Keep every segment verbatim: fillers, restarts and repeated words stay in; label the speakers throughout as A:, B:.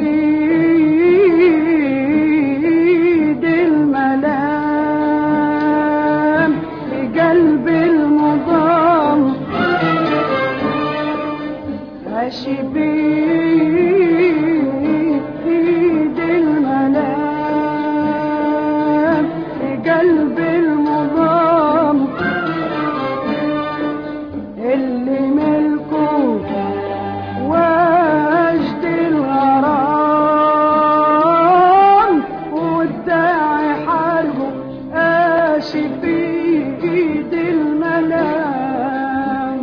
A: بيد الملام بقلب المضام ماشي بيد الملام بقلب المضام اللي ملكه وجد الغرام والداعي حربه قاشي بيد الملام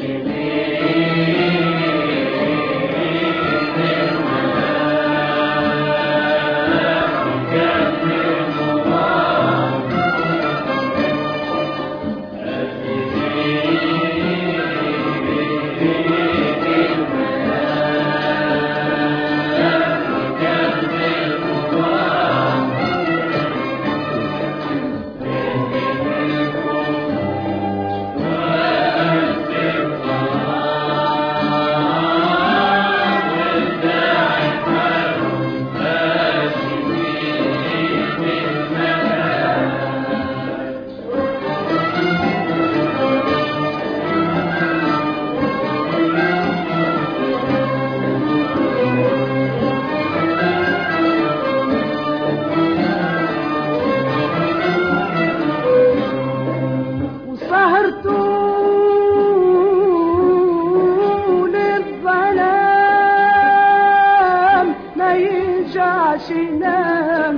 A: ينام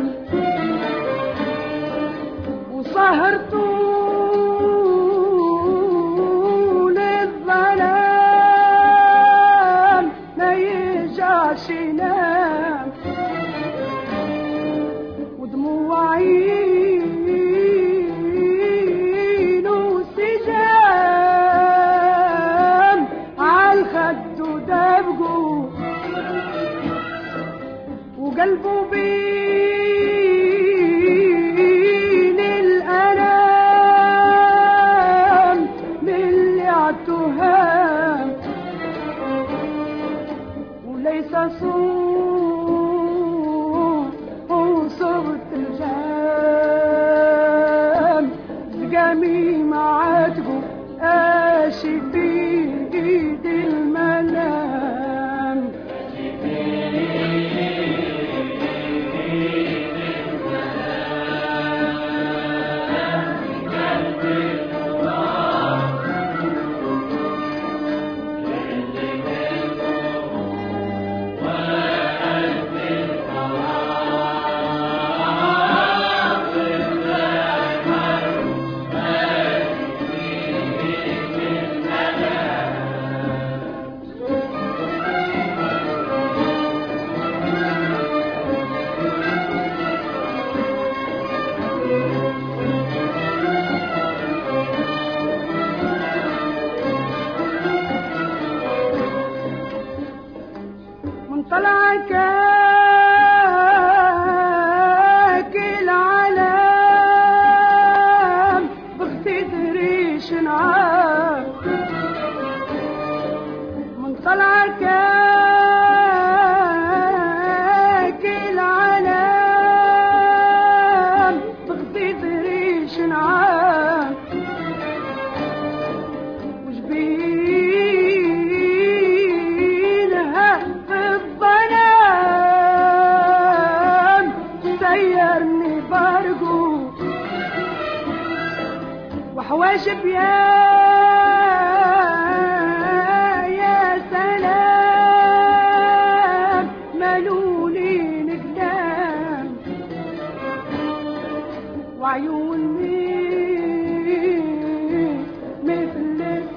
A: وسهر طول الظلام ما يرجعش ينام ودموع عينه سجام عالخد ودبجه وقلبه بين الألام باللي عالتهام وليس صوت صوت الجام زقامي معاتقه قاشي بيد الملام طلعك العالم بغتت ريش نعام من طلعك العالم بغتت ريش نعام وحواشب يا يا سلام ملولين قدام وعيون مثل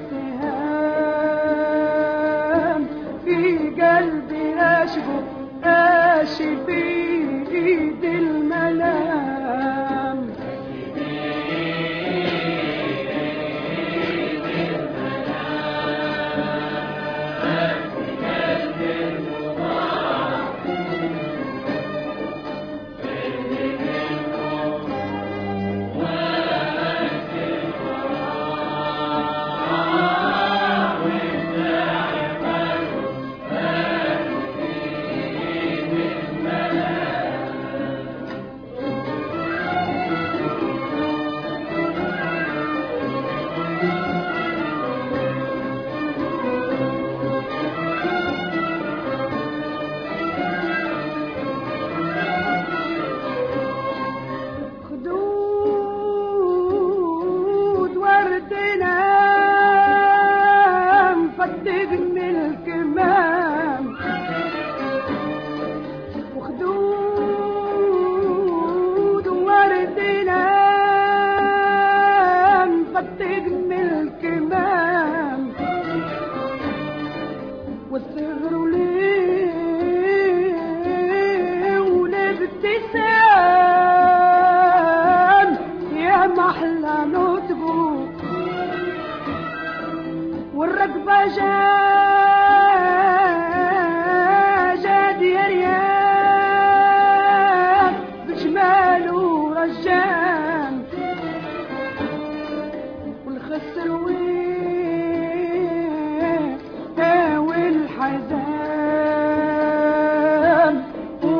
A: السهام في قلبي اشبه قاشي بيد الملام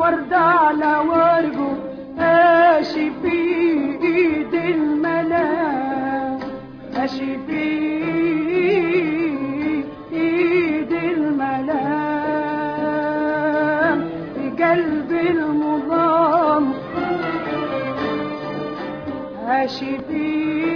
A: ورد على ورقه ماشي في ايد المنام، ماشي في ايد المنام، في قلب المظلام ماشي في